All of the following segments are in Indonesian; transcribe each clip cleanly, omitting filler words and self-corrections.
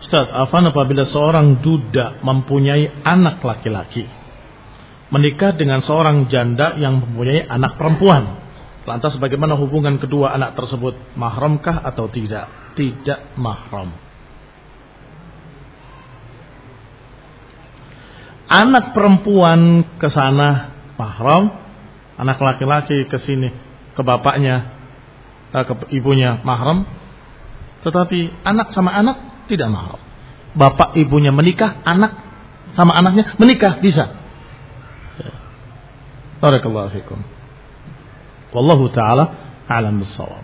Ustaz, apabila seorang duda mempunyai anak laki-laki menikah dengan seorang janda yang mempunyai anak perempuan, lantas bagaimana hubungan kedua anak tersebut? Mahramkah atau tidak? Tidak mahram. Anak perempuan ke sana mahram, anak laki-laki ke sini ke bapaknya, ke ibunya mahram, tetapi anak sama anak tidak mahram. Bapak ibunya menikah, anak sama anaknya menikah bisa. Barakallahu fikum. Wallahu taala a'lam bis-shawab.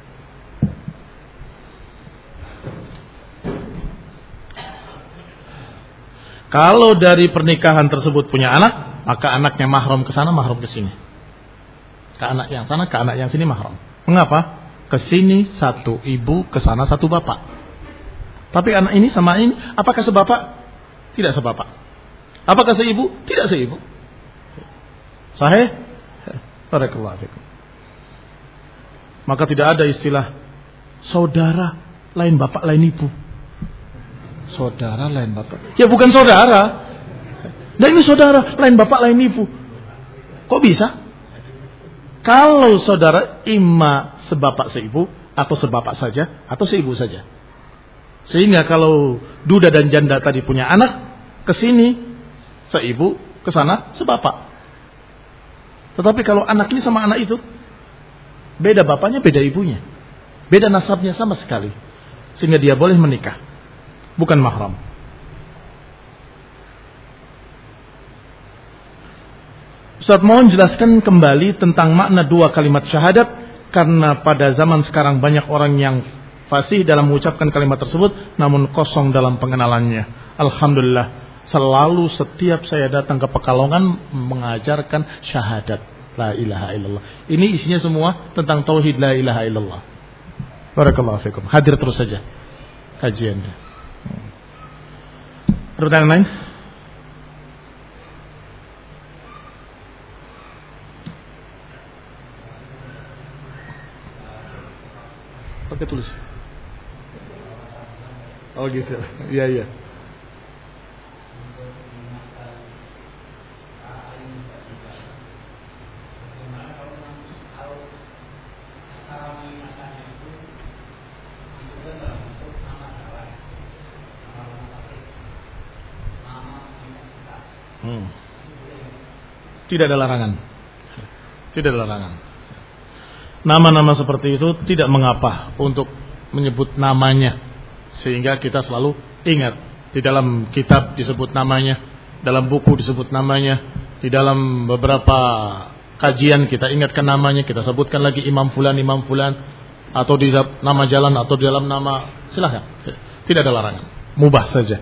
Kalau dari pernikahan tersebut punya anak, maka anaknya mahram ke sana, mahram ke sini. Ke anak yang sana, ke anak yang sini mahram. Mengapa? Ke sini satu ibu, ke sana satu bapak. Tapi anak ini sama ini, apakah sebapak? Tidak sebapak. Apakah seibu? Tidak seibu. Sahih? Barakallahu fikum. Maka tidak ada istilah saudara lain bapak lain ibu. Saudara lain bapak. Ya bukan saudara. Dan ini saudara lain bapak lain ibu. Kok bisa? Kalau saudara imma sebapak seibu, atau sebapak saja, atau seibu saja. Sehingga kalau duda dan janda tadi punya anak, ke sini seibu, ke sana sebapak. Tetapi kalau anak ini sama anak itu, beda bapaknya, beda ibunya, beda nasabnya sama sekali, sehingga dia boleh menikah. Bukan mahram. Ustaz, mohon jelaskan kembali tentang makna dua kalimat syahadat, karena pada zaman sekarang banyak orang yang fasih dalam mengucapkan kalimat tersebut namun kosong dalam pengenalannya. Alhamdulillah, selalu setiap saya datang ke Pekalongan mengajarkan syahadat la ilaha illallah. Ini isinya semua tentang tauhid la ilaha illallah. Barakallahu fikum. Hadir terus saja kajiannya. Ada pertanyaan lain? Pakai tulis. Oh gitu. Iya iya. Tidak ada larangan. Tidak ada larangan. Nama-nama seperti itu tidak mengapa untuk menyebut namanya, sehingga kita selalu ingat. Di dalam kitab disebut namanya, dalam buku disebut namanya, di dalam beberapa kajian kita ingatkan namanya, kita sebutkan lagi imam fulan, atau di nama jalan, atau di dalam nama, silahkan. Tidak ada larangan, mubah saja.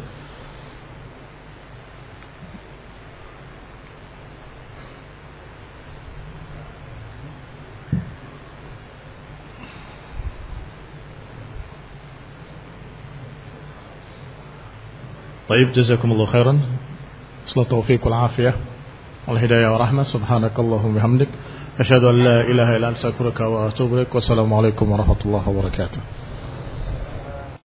Baik, jazakumullah khairan. Semoga taufiq wal afiyah wal hidayah wa rahmah. Subhanakallahumma bihamdik asyhadu an la ilaha illa anta astaghfiruka wa atubu ilaik. Wassalamualaikum warahmatullahi wabarakatuh.